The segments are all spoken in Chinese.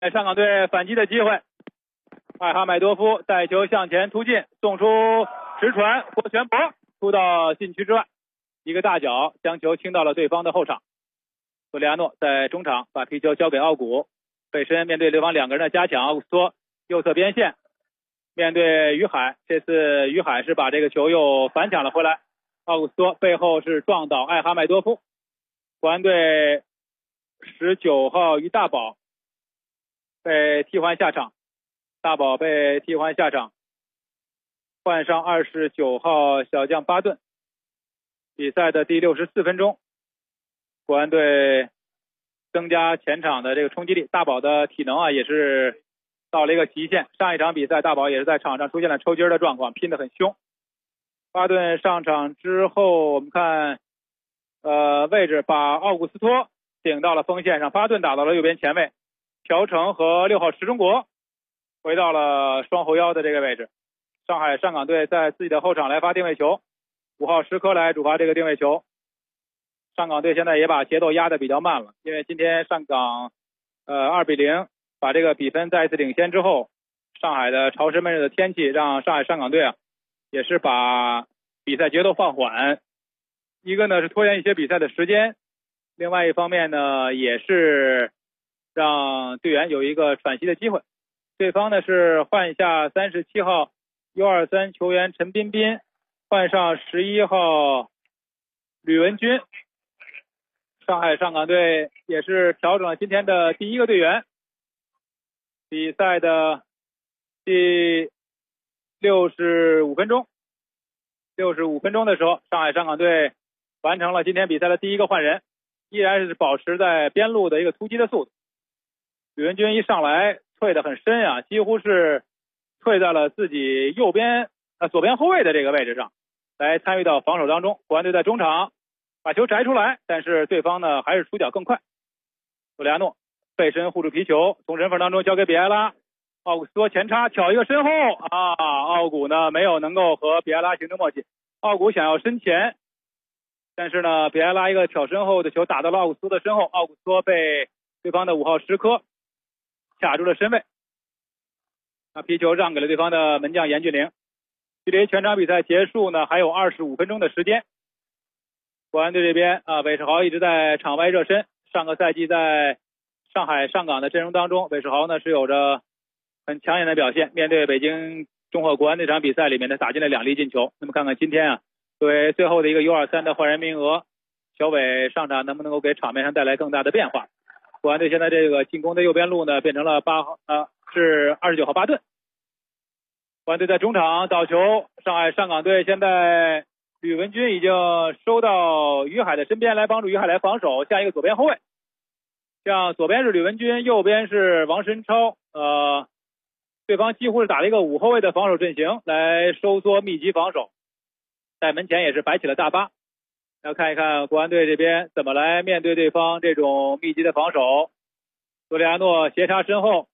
上港队反击的机会，艾哈迈多夫带球向前突进，送出直传或旋搏，突到禁区之外，一个大脚将球清到了对方的后场。索里亚诺在中场把皮球交给奥古，背身面对对方两个人的加强，奥古斯托右侧边线面对于海，这次于海是把这个球又反抢了回来，奥古斯托背后是撞倒艾哈迈多夫。国安队19号于大宝被替换下场，大宝被替换下场，换上29号小将巴顿。比赛的第64分钟，国安队增加前场的这个冲击力，大宝的体能也是到了一个极限。上一场比赛大宝也是在场上出现了抽筋的状况，拼得很凶。巴顿上场之后，我们看位置把奥古斯托顶到了锋线上，巴顿打到了右边前卫，朴成和6号石中国回到了双后腰的这个位置。上海上港队在自己的后场来发定位球，5号石科来主罚这个定位球。上港队现在也把节奏压得比较慢了，因为今天上港2-0把这个比分再一次领先之后，上海的潮湿闷热的天气让上海上港队也是把比赛节奏放缓，一个呢是拖延一些比赛的时间，另外一方面呢也是让队员有一个喘息的机会。对方呢是换下37号 U23 球员陈彬彬，换上11号吕文君。上海上港队也是调整了今天的第一个队员。比赛的第65分钟的时候，上海上港队完成了今天比赛的第一个换人，依然是保持在边路的一个突击的速度。吕文君一上来退得很深几乎是退在了自己右边左边后卫的这个位置上，来参与到防守当中。国安队在中场把球摘出来，但是对方呢还是出脚更快。索里亚诺背身护住皮球，从人缝当中交给比埃拉，奥古斯托前插挑一个身后奥古呢没有能够和比埃拉形成默契，奥古想要身前，但是呢比埃拉一个挑身后的球打到了奥古斯托的身后，奥古斯托被对方的5号石科卡住了身位，皮球让给了对方的门将严俊凌。距离全场比赛结束呢还有25分钟的时间。国安队这边韦世豪一直在场外热身，上个赛季在上海上港的阵容当中，韦世豪呢是有着很抢眼的表现，面对北京中赫国安那场比赛里面呢打进了2粒进球。那么看看今天作为最后的一个 U23 的换人名额，小韦上场能不能够给场面上带来更大的变化。国安队现在这个进攻的右边路呢变成了是29号巴顿。国安队在中场倒球，上海上港队现在吕文君已经收到于海的身边来帮助于海来防守，下一个左边后卫，像左边是吕文君，右边是王申超，对方几乎是打了一个5后卫的防守阵型来收缩密集防守，在门前也是摆起了大巴。要看一看国安队这边怎么来面对对方这种密集的防守。索里亚诺斜插身后，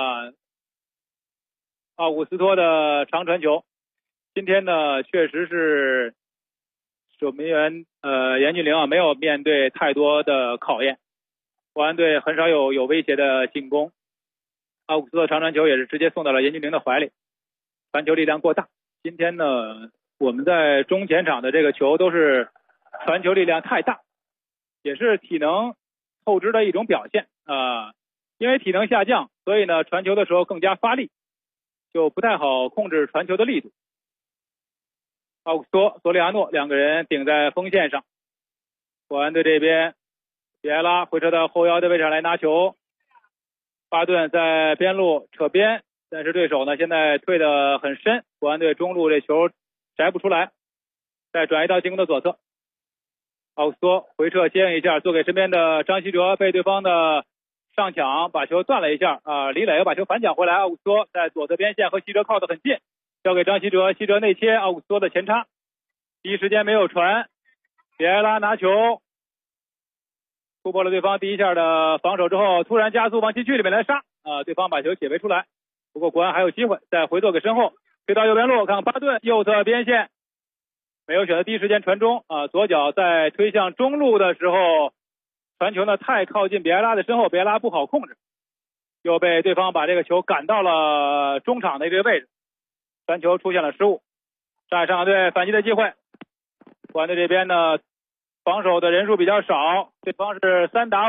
奥古斯托的长传球，今天呢确实是守门员严俊凌没有面对太多的考验，国安队很少有威胁的进攻。奥古斯托长传球也是直接送到了严俊凌的怀里，传球力量过大。今天呢我们在中前场的这个球都是传球力量太大，也是体能透支的一种表现因为体能下降，所以呢传球的时候更加发力，就不太好控制传球的力度。奥古斯托、索里亚诺两个人顶在锋线上，国安队这边比埃拉回撤到后腰的位置上来拿球，巴顿在边路扯边，但是对手呢现在退得很深，国安队中路这球摘不出来，再转移到进攻的左侧，奥古斯托回撤接应一下，做给身边的张稀哲，被对方的上抢把球断了一下李磊又把球反抢回来，奥古斯托在左侧边线和稀哲靠得很近，交给张稀哲，稀哲内切，奥古斯托的前插，第一时间没有传，比埃拉拿球突破了对方第一下的防守之后，突然加速往禁区里面来杀对方把球解围出来，不过国安还有机会，再回做给身后，推到右边路，看看巴顿右侧边线没有选择第一时间传中左脚在推向中路的时候，传球呢太靠近比埃拉的身后，比埃拉不好控制， 又被对方把这个球赶到了中场的这个位置，传球出现了失误。上海上港队反击的机会，国安队这边呢防守的人数比较少，对方是3打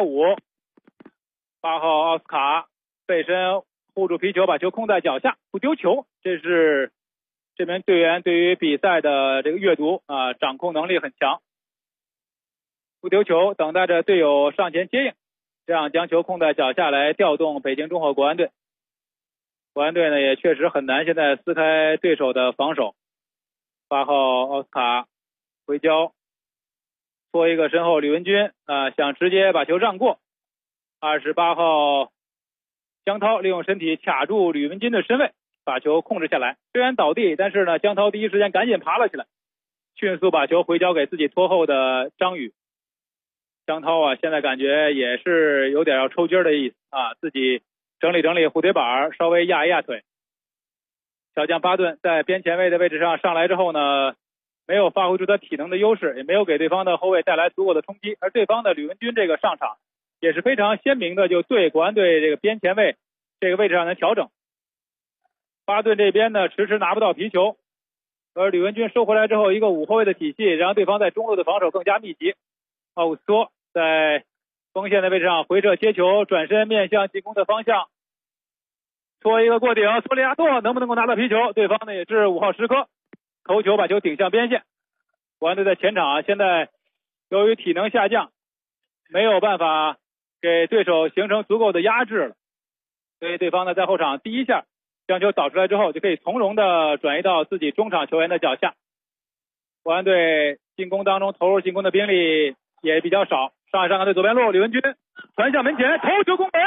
5。8号奥斯卡背身护住皮球，把球控在脚下，不丢球。这是这名队员对于比赛的这个阅读掌控能力很强，不丢球，等待着队友上前接应，这样将球控在脚下来调动北京中赫国安队。国安队呢也确实很难现在撕开对手的防守。8号奥斯卡回交，拖一个身后吕文君想直接把球让过。28号江涛利用身体卡住吕文君的身位，把球控制下来。虽然倒地，但是呢江涛第一时间赶紧爬了起来，迅速把球回交给自己拖后的张宇。江涛现在感觉也是有点要抽筋的意思自己整理整理蝴蝶板，稍微压一压腿。小将巴顿在边前卫的位置上上来之后呢，没有发挥出他体能的优势，也没有给对方的后卫带来足够的冲击。而对方的吕文君这个上场也是非常鲜明的，就对国安队这个边前卫这个位置上的调整。巴顿这边呢迟迟拿不到皮球，而吕文君收回来之后，一个5后卫的体系，让对方在中路的防守更加密集。奥古斯托在锋线的位置上回撤接球，转身面向进攻的方向，搓一个过顶，索里亚诺能不能够拿到皮球？对方呢也是5号石科，头球把球顶向边线。国安队在前场现在由于体能下降，没有办法给对手形成足够的压制了，所以对方呢在后场第一下将球导出来之后，就可以从容的转移到自己中场球员的脚下。国安队进攻当中投入进攻的兵力也比较少。上海上港队左边路，李文军传向门前，头球攻门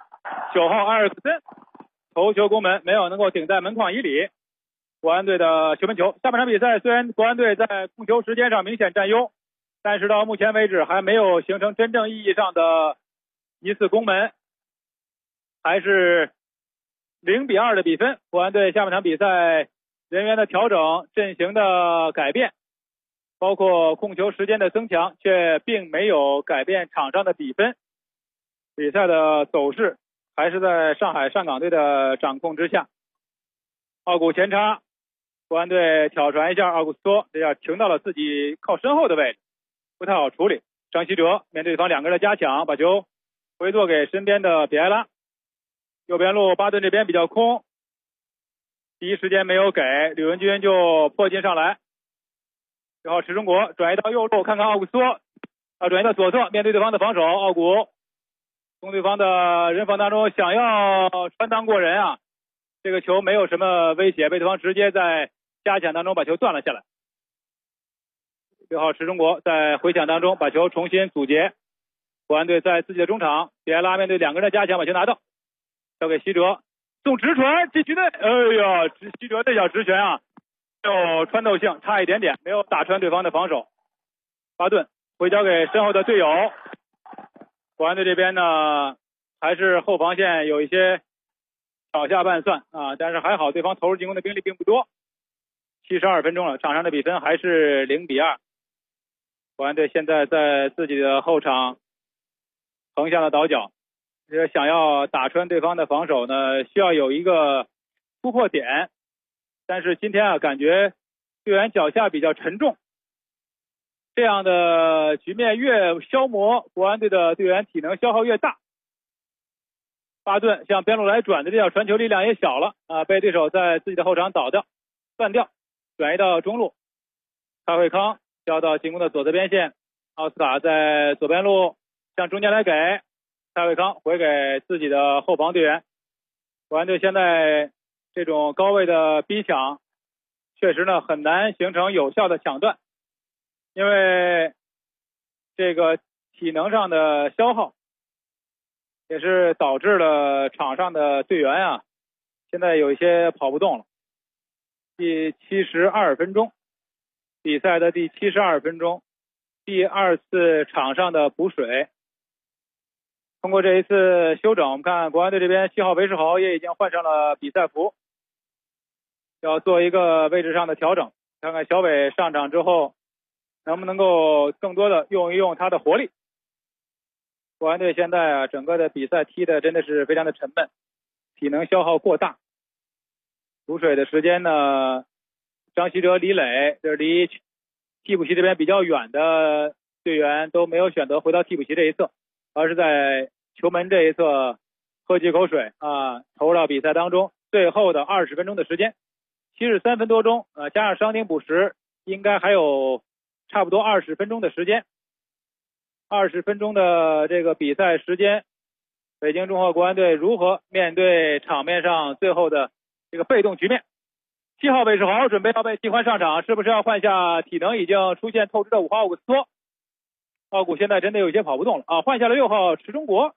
，9号阿尔克森头球攻门，没有能够顶在门框以里。国安队的球门球。下半场比赛虽然国安队在控球时间上明显占优，但是到目前为止还没有形成真正意义上的一次攻门，还是0-2的比分。国安队下半场比赛人员的调整、阵型的改变，包括控球时间的增强，却并没有改变场上的比分。比赛的走势还是在上海上港队的掌控之下。奥古前插，国安队挑传一下，奥古斯托这下停到了自己靠身后的位置，不太好处理。张稀哲面对对方2个人的加强，把球回做给身边的比埃拉。右边路巴顿这边比较空，第一时间没有给，吕文君就迫近上来。6号池中国转移到右路，看看奥古斯托转移到左侧，面对对方的防守，奥古从对方的人防当中想要穿裆过人这个球没有什么威胁，被对方直接在加抢当中把球断了下来。6号池中国在回抢当中把球重新阻截，国安队在自己的中场，比埃拉面对2个人的加强把球拿到，交给希哲，送直传禁区内，希哲这脚直拳有穿透性，差一点点没有打穿对方的防守。巴顿回交给身后的队友，国安队这边呢还是后防线有一些少下半算但是还好对方投入进攻的兵力并不多。72分钟了，场上的比分还是0-2。国安队现在在自己的后场横向的倒脚，想要打穿对方的防守呢，需要有一个突破点，但是今天感觉队员脚下比较沉重，这样的局面越消磨国安队的队员体能消耗越大。巴顿向边路来转的这脚传球力量也小了被对手在自己的后场断掉，转移到中路，蔡慧康交到进攻的左侧边线，奥斯卡在左边路向中间来给，蔡慧康回给自己的后防队员。国安队现在这种高位的逼抢确实呢很难形成有效的抢断，因为这个体能上的消耗也是导致了场上的队员现在有一些跑不动了。第72分钟，比赛的第72分钟，第2次场上的补水。通过这一次休整，我们看国安队这边7号韦世豪也已经换上了比赛服，要做一个位置上的调整，看看小伟上场之后能不能够更多的用一用他的活力。 国安队现在啊，整个的比赛踢的真的是非常的沉闷，体能消耗过大。补水的时间呢，张稀哲、李磊，这离替补席这边比较远的队员都没有选择回到替补席这一侧，而是在球门这一侧喝几口水啊，投入到比赛当中。最后的20分钟的时间，73分多钟，加上伤停补时，应该还有差不多20分钟的时间。20分钟的这个比赛时间，北京中赫国安队如何面对场面上最后的这个被动局面？7号韦世豪准备要被替换上场，是不是要换下体能已经出现透支的5号奥古斯托？奥古现在真的有些跑不动了啊！换下了6号池中国，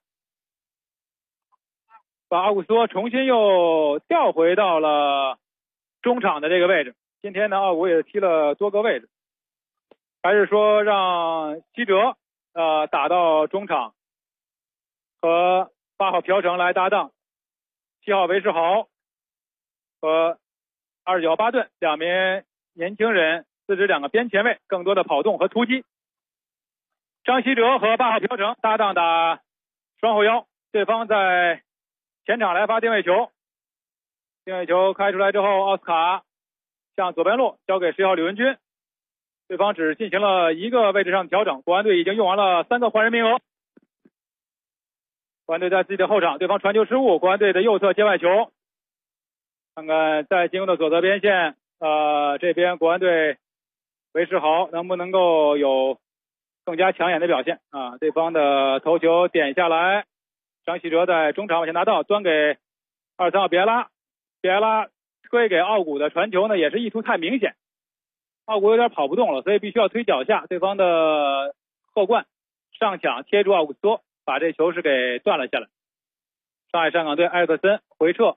把奥古斯托重新又调回到了中场的这个位置。今天呢，奥古也踢了多个位置，还是说让希哲打到中场，和8号朴成来搭档，7号韦世豪和29号巴顿两名年轻人自指两个边前卫，更多的跑动和突击。张稀哲和8号朴成搭档打双后腰，对方在前场来发定位球，定位球开出来之后，奥斯卡向左边路交给11号李文军，对方只进行了一个位置上的调整，国安队已经用完了3个换人名额。国安队在自己的后场，对方传球失误，国安队的右侧接外球，看看在进攻的左侧边线，这边国安队韦世豪能不能够有更加抢眼的表现啊？对方的头球点下来，张稀哲在中场往前拿到，端给23号别拉，别拉推给奥古的传球呢，也是意图太明显，奥古有点跑不动了，所以必须要推脚下，对方的后冠上抢贴住奥古斯托，把这球是给断了下来。上海上港队埃尔克森回撤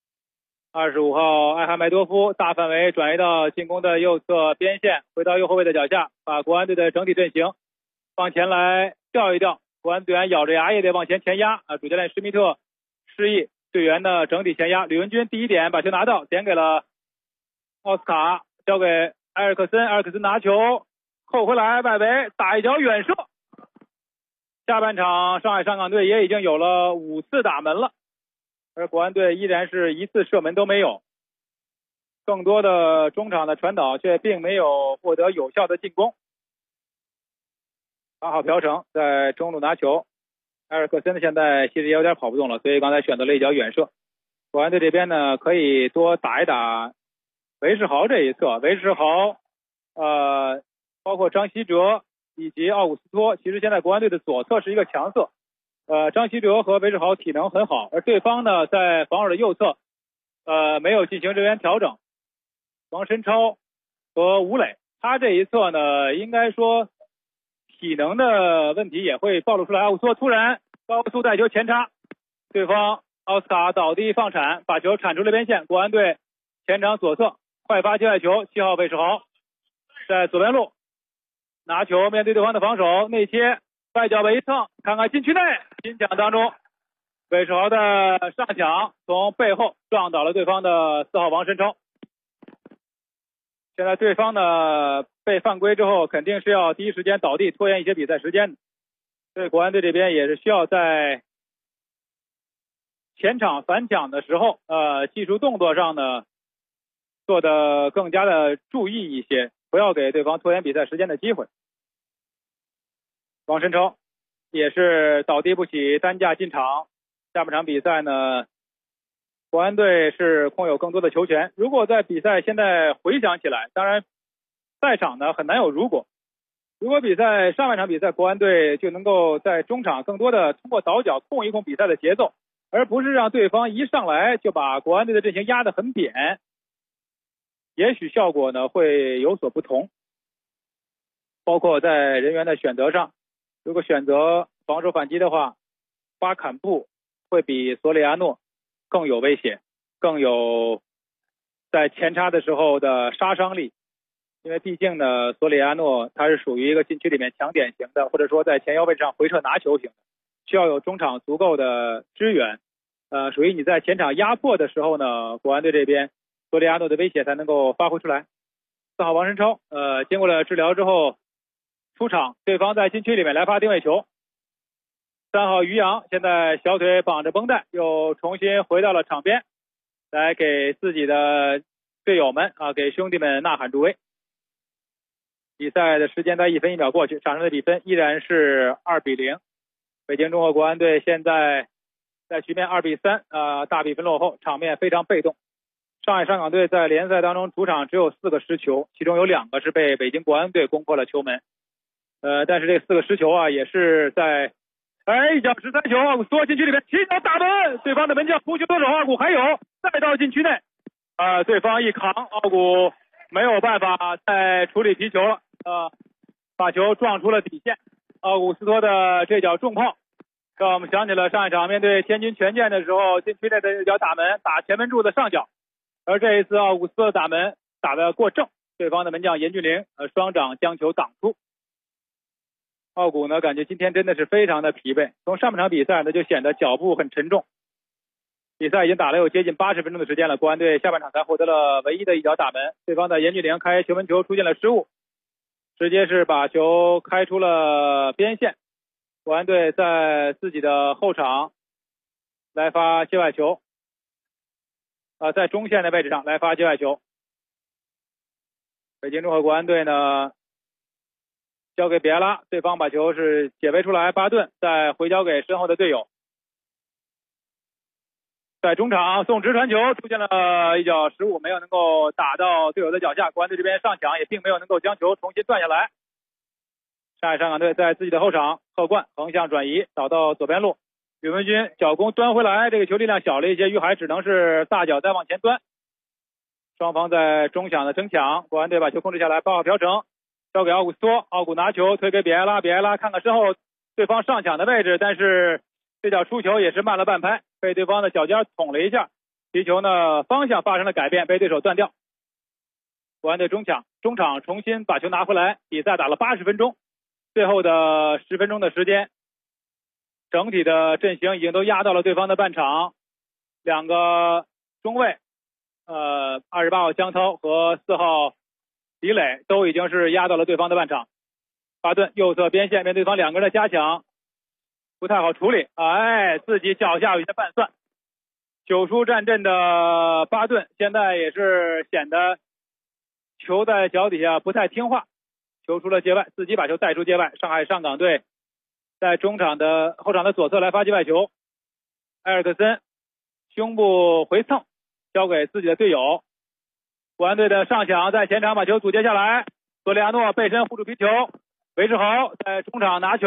，25号艾哈迈多夫大范围转移到进攻的右侧边线，回到右后卫的脚下，把国安队的整体阵型往前来调一调，国安队员咬着牙也得往前压啊！主教练施密特示意队员的整体前压，吕文君第一点把球拿到，点给了奥斯卡，交给埃尔克森，埃尔克森拿球扣回来，外围打一脚远射。下半场上海上港队也已经有了5次打门了，而国安队依然是1次射门都没有，更多的中场的传导却并没有获得有效的进攻。8号朴成在中路拿球，埃尔克森现在其实也有点跑不动了，所以刚才选择了一脚远射。国安队这边呢，可以多打一打韦世豪这一侧，韦世豪包括张稀哲以及奥古斯托，其实现在国安队的左侧是一个强侧，张稀哲和韦世豪体能很好，而对方呢在防守的右侧没有进行人员调整，王申超和吴磊，他这一侧呢应该说体能的问题也会暴露出来。奥古斯托突然高速带球前插，对方奥斯卡倒地放铲，把球铲出了边线，国安队前场左侧快发接外球，7号韦世豪在左边路拿球，面对对方的防守内切，外脚背一蹭，看看禁区内，拼抢当中韦世豪的上抢从背后撞倒了对方的4号王申超。现在对方呢被犯规之后，肯定是要第一时间倒地，拖延一些比赛时间的，所以国安队这边也是需要在前场反抢的时候技术动作上呢做得更加的注意一些，不要给对方拖延比赛时间的机会。王申超也是倒地不起，担架进场。下半场比赛呢，国安队是控有更多的球权。如果在比赛现在回想起来，当然赛场呢很难有如果比赛上半场比赛国安队就能够在中场更多的通过倒脚控一控比赛的节奏，而不是让对方一上来就把国安队的阵型压得很扁，也许效果呢会有所不同。包括在人员的选择上，如果选择防守反击的话，巴坎布会比索里亚诺更有威胁，更有在前插的时候的杀伤力。因为毕竟呢，索里亚诺他是属于一个禁区里面强点型的，或者说在前腰位置上回撤拿球型的，需要有中场足够的支援。属于你在前场压迫的时候呢，国安队这边索里亚诺的威胁才能够发挥出来。4号王申超经过了治疗之后出场，对方在禁区里面来发定位球， 3号于洋现在小腿绑着绷带，又重新回到了场边，来给自己的队友们给兄弟们呐喊助威。比赛的时间在1分1秒过去，场上的比分依然是2-0。北京中国国安队现在在局面2-3，大比分落后，场面非常被动。上海上港队在联赛当中主场只有4个失球，其中有2个是被北京国安队攻破了球门。但是这4个失球也是在一脚13球，奥古斯托禁区里面起脚打门，对方的门将扑球得手，奥古还有再到禁区内，对方一扛，奥古没有办法再处理皮球了，把球撞出了底线。奥古斯托的这脚重炮让我们想起了上一场面对天津权健的时候，禁区内的一脚打门打前门柱的上角，而这一次奥古斯托的打门打得过正，对方的门将严俊凌双掌将球挡出。奥古呢，感觉今天真的是非常的疲惫，从上半场比赛呢就显得脚步很沉重。比赛已经打了有接近80分钟的时间了，国安队下半场才获得了唯一的一脚打门，对方的严俊凌开球门球出现了失误，直接是把球开出了边线。国安队在自己的后场来发界外球，在中线的位置上来发界外球。北京中赫国安队呢交给比埃拉，对方把球是解围出来，巴顿再回交给身后的队友。在中场送直传球出现了一脚失误，没有能够打到队友的脚下，国安队这边上抢也并没有能够将球重新断下来。上海上港队在自己的后场贺冠横向转移导到左边路，吕文君脚弓端回来，这个球力量小了一些，于海只能是大脚再往前端。双方在中场的争抢，国安队把球控制下来，8号朴成交给奥古斯托，奥古拿球推给比埃拉，比埃拉看看身后对方上抢的位置，但是这脚出球也是慢了半拍，被对方的脚尖捅了一下，皮球呢方向发生了改变，被对手断掉。国安队中场重新把球拿回来，比赛打了80分钟，最后的10分钟的时间，整体的阵型已经都压到了对方的半场。2个中卫28号江涛和4号李磊都已经是压到了对方的半场。巴顿右侧边线面对方2个人的加强不太好处理，自己脚下有些半算。久疏战阵的巴顿现在也是显得球在脚底下不太听话，球出了界外，自己把球带出界外。上海上港队在中场的后场的左侧来发界外球，埃尔克森胸部回蹭交给自己的队友，国安队的上抢在前场把球阻截下来，索里亚诺背身护住皮球，韦世豪在中场拿球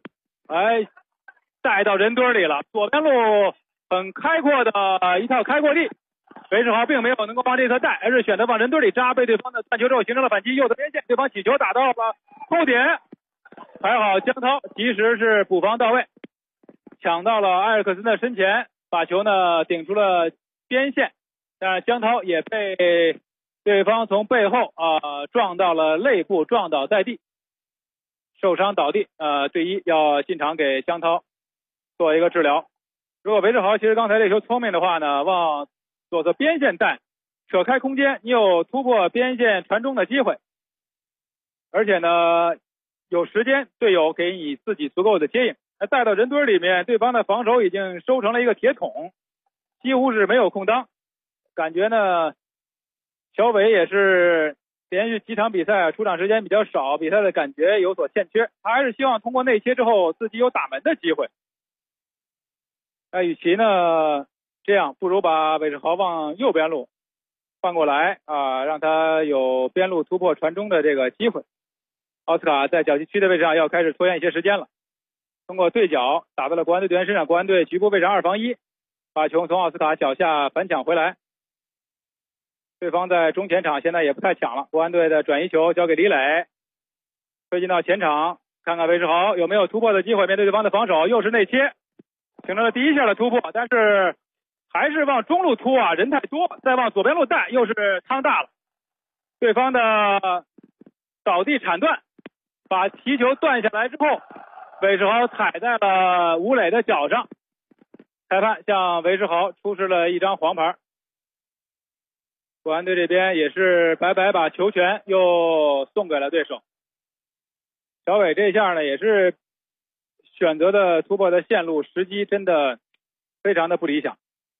带到人堆里了，左边路很开阔的一套开阔地，韦世豪并没有能够往这侧带，而是选择往人堆里扎，被对方的断球之后形成了反击，右侧边线对方起球打到了后点，还好江涛及时是补防到位，抢到了埃尔克森的身前，把球呢顶出了边线，但是江涛也被对方从背后撞到了肋部，撞倒在地，受伤倒地，队医要进场给江涛做一个治疗。如果韦世豪其实刚才这球聪明的话呢，往左侧边线带，扯开空间，你有突破边线传中的机会，而且呢有时间队友给你自己足够的接应，带到人堆里面，对方的防守已经收成了一个铁桶，几乎是没有空当。感觉呢小伟也是连续几场比赛出场时间比较少，比赛的感觉有所欠缺，他还是希望通过内切之后自己有打门的机会。与其呢这样，不如把韦世豪往右边路换过来让他有边路突破传中的这个机会。奥斯卡在脚击区的位置上要开始拖延一些时间了，通过对角打到了国安队队员身上，国安队局部位置2防1，把球从奥斯卡脚下反抢回来。对方在中前场现在也不太抢了，国安队的转移球交给李磊，推进到前场，看看韦世豪有没有突破的机会，面对对方的防守，又是内切，形成了第一下的突破，但是还是往中路突人太多，再往左边路带又是趟大了，对方的倒地铲断，把皮球断下来之后，韦世豪踩在了吴磊的脚上，裁判向韦世豪出示了一张黄牌。国安队这边也是白白把球权又送给了对手。小伟这下呢也是选择的突破的线路时机真的非常的不理想。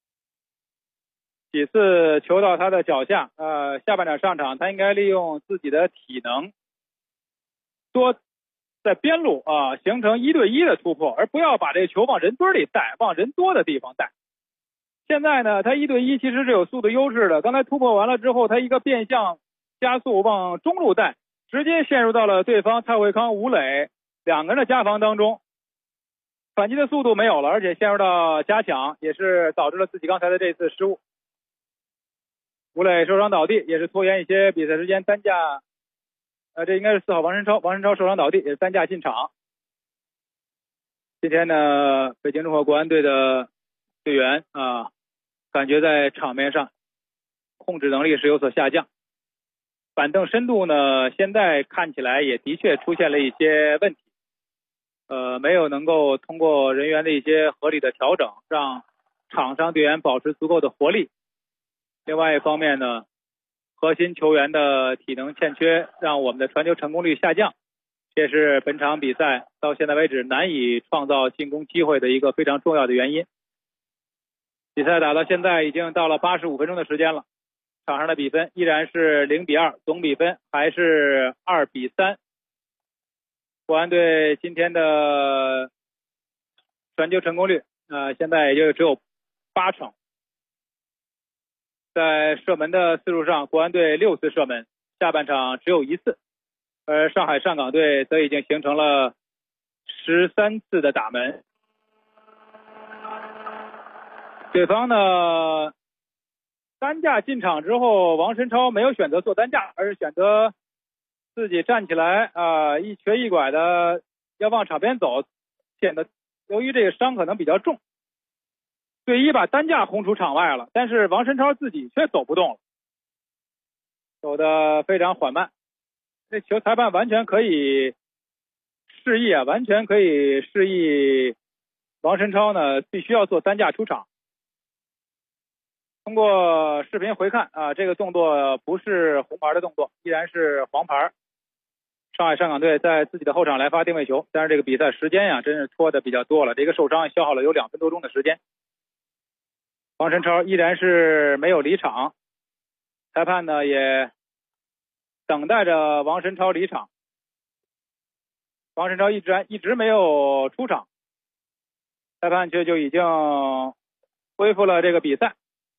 几次球到他的脚下，下半场上场他应该利用自己的体能多在边路形成1对1的突破，而不要把这球往人堆里带，往人多的地方带。现在呢，他1对1其实是有速度优势的，刚才突破完了之后，他一个变向加速往中路带，直接陷入到了对方蔡慧康、吴磊两个人的夹防当中，反击的速度没有了，而且陷入到加抢，也是导致了自己刚才的这次失误。吴磊受伤倒地，也是拖延一些比赛时间，担架这应该是4号王申超受伤倒地，也是担架进场。今天呢，北京中赫国安队的队员感觉在场面上控制能力是有所下降，板凳深度呢现在看起来也的确出现了一些问题，没有能够通过人员的一些合理的调整，让场上队员保持足够的活力。另外一方面呢，核心球员的体能欠缺，让我们的传球成功率下降，这是本场比赛到现在为止难以创造进攻机会的一个非常重要的原因。比赛打到现在已经到了85分钟的时间了，场上的比分依然是0比2，总比分还是2比3。国安队今天的传球成功率现在也就只有8成。在射门的次数上，国安队6次射门，下半场只有1次，而上海上港队则已经形成了13次的打门。对方呢，担架进场之后，王申超没有选择做担架，而是选择自己站起来一瘸一拐的要往场边走，显得由于这个伤可能比较重，队医把担架轰出场外了，但是王申超自己却走不动了，走得非常缓慢。这球裁判完全可以示意完全可以示意王申超呢必须要做担架出场。通过视频回看这个动作不是红牌的动作，依然是黄牌。上海上港队在自己的后场来发定位球，但是这个比赛时间真是拖得比较多了，这个受伤消耗了有2分多钟的时间。王申超依然是没有离场，裁判呢也等待着王申超离场。王申超一直没有出场，裁判却就已经恢复了这个比赛。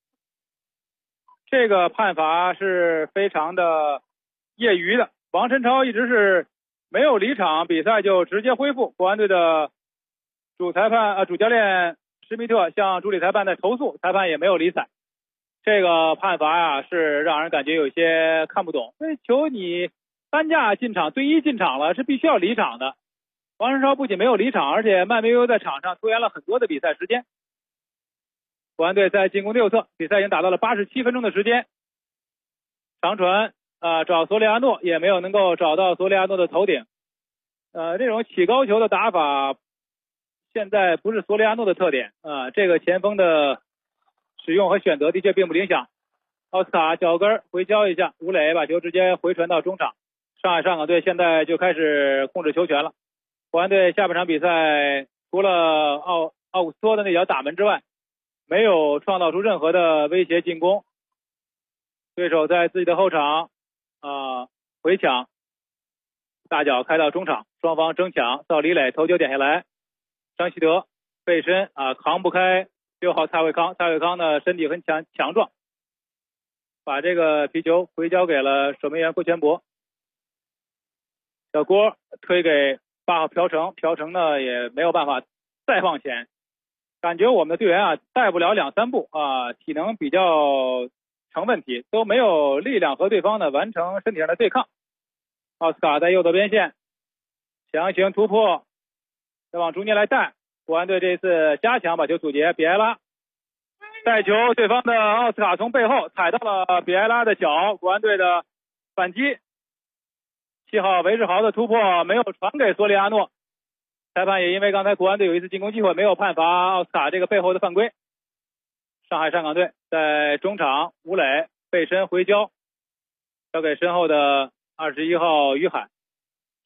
这个判罚是非常的业余的，王申超一直是没有离场，比赛就直接恢复。国安队的主教练施密特向主理裁判在投诉，裁判也没有理睬。这个判罚是让人感觉有些看不懂。这球你担架进场，队医进场了，是必须要离场的。王申超不仅没有离场，而且慢悠悠在场上拖延了很多的比赛时间。国安队在进攻右侧，比赛已经打到了87分钟的时间。长传找索里亚诺，也没有能够找到索里亚诺的头顶。这种起高球的打法现在不是索里亚诺的特点这个前锋的使用和选择的确并不理想。奥斯卡脚跟回交一下，吴磊把球直接回传到中场。上海上港队现在就开始控制球权了。国安队下半场比赛除了奥古斯托的那脚打门之外，没有创造出任何的威胁进攻。对手在自己的后场回抢，大脚开到中场，双方争抢，到李磊头球点下来，张稀德背身扛不开6号蔡慧康，蔡慧康呢身体很强壮，把这个皮球回交给了守门员郭全博。小郭推给8号朴成，朴成呢也没有办法再往前，感觉我们的队员带不了2-3步体能比较成问题，都没有力量和对方呢完成身体上的对抗。奥斯卡在右侧边线强行突破，再往中间来带，国安队这次加强把球阻截，比埃拉带球，对方的奥斯卡从背后踩到了比埃拉的脚，国安队的反击。7号韦世豪的突破没有传给索里亚诺，裁判也因为刚才国安队有一次进攻机会没有判罚奥斯卡这个背后的犯规。上海上港队在中场，吴磊背身回交，交给身后的21号于海。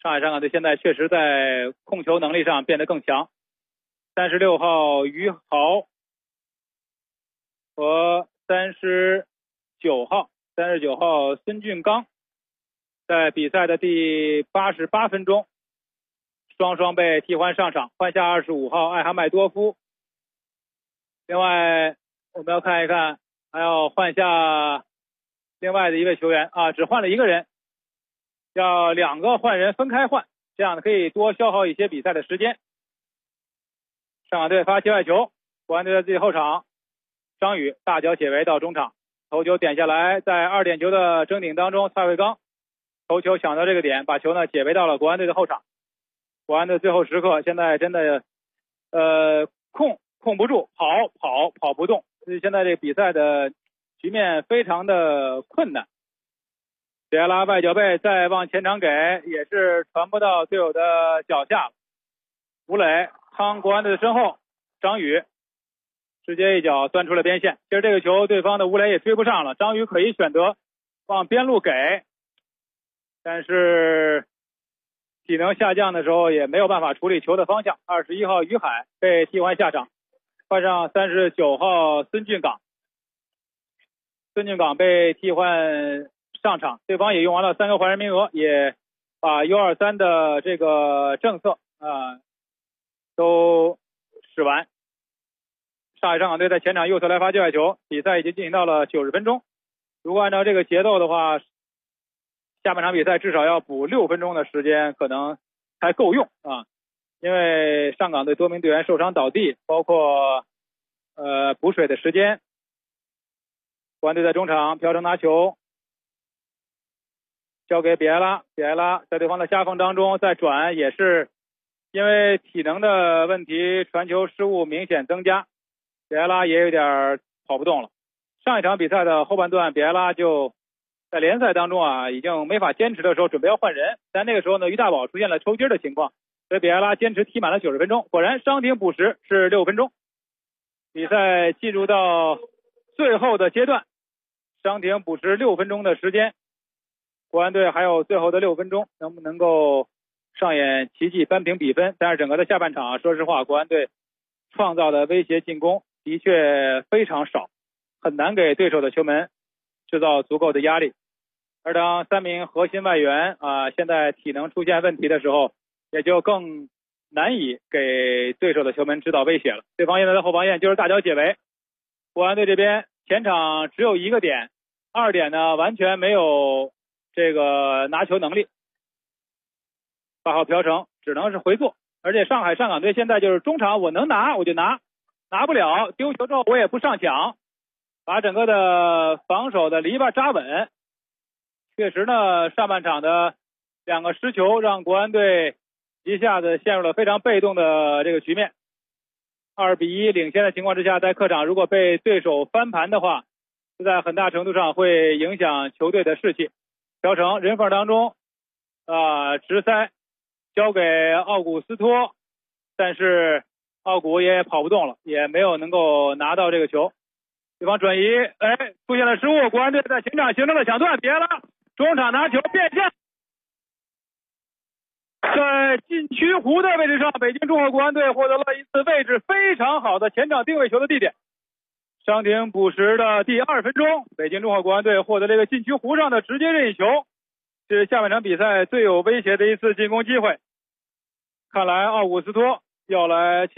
上海上港队现在确实在控球能力上变得更强。36号于豪和39号孙俊刚在比赛的第88分钟双双被替换上场，换下25号艾哈迈多夫。另外我们要看一看，还要换下另外的一位球员啊，只换了一个人，要2个换人分开换，这样可以多消耗一些比赛的时间。上港队发界外球，国安队在自己后场，张宇大脚解围到中场，头球点下来，在2点球的争顶当中，蔡慧刚头球抢到这个点，把球呢解围到了国安队的后场。国安队最后时刻现在真的控不住，跑不动，所以现在这个比赛的局面非常的困难。比埃拉外脚背再往前场给，也是传不到队友的脚下。吴磊趟国安队的身后，张宇直接一脚钻出了边线。其实这个球对方的吴磊也追不上了，张宇可以选择往边路给，但是体能下降的时候也没有办法处理球的方向。21号于海被替换下场，换上39号孙俊岗。孙俊岗被替换上场，对方也用完了3个换人名额，也把 U23 的这个政策都使完。上海上港队在前场右侧来发界外球，比赛已经进行到了90分钟。如果按照这个节奏的话，下半场比赛至少要补6分钟的时间，可能才够用啊。因为上港队多名队员受伤倒地，包括补水的时间。国安队在中场，朴成拿球交给比埃拉，比埃拉在对方的夹缝当中再转，也是因为体能的问题，传球失误明显增加，比埃拉也有点跑不动了。上一场比赛的后半段，比埃拉就在联赛当中已经没法坚持的时候，准备要换人，但那个时候呢，于大宝出现了抽筋的情况，所以比埃拉坚持踢满了90分钟。果然伤停补时是6分钟，比赛进入到最后的阶段，伤停补时6分钟的时间，国安队还有最后的6分钟，能不能够上演奇迹扳平比分？但是整个的下半场说实话，国安队创造的威胁进攻的确非常少，很难给对手的球门制造足够的压力。而当3名核心外援现在体能出现问题的时候，也就更难以给对手的球门制造威胁了。对方现在的后防线就是大脚解围，国安队这边前场只有1个点，2点呢完全没有这个拿球能力。8号朴成只能是回做，而且上海上港队现在就是中场我能拿我就拿，拿不了丢球之后我也不上抢，把整个的防守的篱笆扎稳。确实呢，上半场的2个失球让国安队一下子陷入了非常被动的这个局面。2-1领先的情况之下，在客场如果被对手翻盘的话，这在很大程度上会影响球队的士气。朴成人缝当中直塞交给奥古斯托，但是奥古也跑不动了，也没有能够拿到这个球。对方转移出现了失误，国安队在前场形成了抢断，别了中场拿球变向，在禁区弧的位置上，北京中赫国安队获得了一次位置非常好的前场定位球的地点。伤停补时的第2分钟，北京中赫国安队获得了一个禁区弧上的直接任意球，这是下半场比赛最有威胁的一次进攻机会。看来奥古斯托要来